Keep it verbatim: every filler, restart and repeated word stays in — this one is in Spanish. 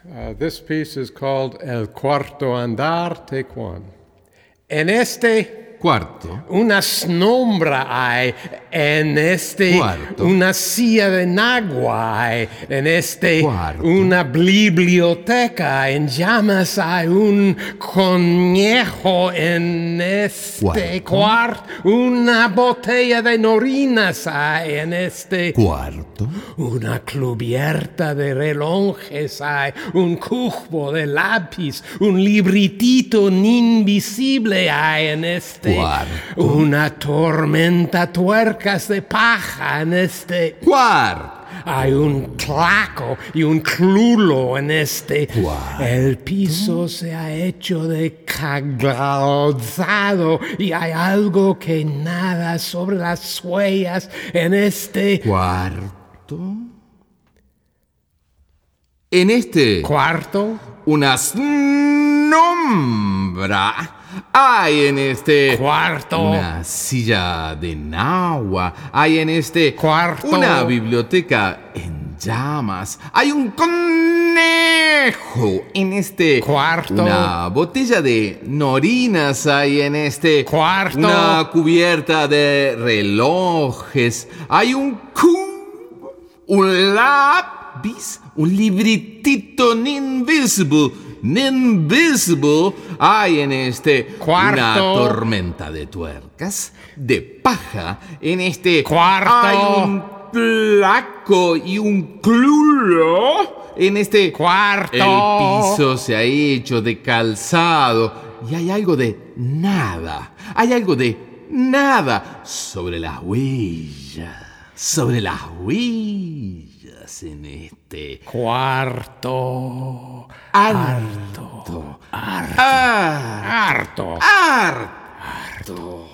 Uh, this piece is called El Cuarto Andar, take one. En este Cuarto. una sombra hay, en este Cuarto. una silla de agua hay, en este Cuarto. una biblioteca en llamas hay, un conejo en este Cuarto. cuarto, una botella de norinas hay en este Cuarto. una cubierta de relojes hay, un cubo de lápiz, un libritito invisible hay en este, Cuarto. una tormenta tuercas de paja en este, Cuarto. hay un claco y un clulo en este, Cuarto. el piso se ha hecho de calzado y hay algo que nada sobre las huellas en este Cuarto. En este, cuarto. una sombra. Hay en este Cuarto. una silla de agua. Hay en este Cuarto. una biblioteca en llamas. Hay un conejo en este Cuarto. una botella de norinas. Hay en este Cuarto. una cubierta de relojes. Hay un cubo, un lápiz, un libritito invisible. Invisible. Hay en este Cuarto. una tormenta de tuercas, de paja. En este Cuarto. hay un placo y un clulo. En este Cuarto. el piso se ha hecho de calzado y hay algo de nada. Hay algo de nada sobre las huellas. Sobre las huellas en este Cuarto. harto. Harto. Harto. Harto. Harto.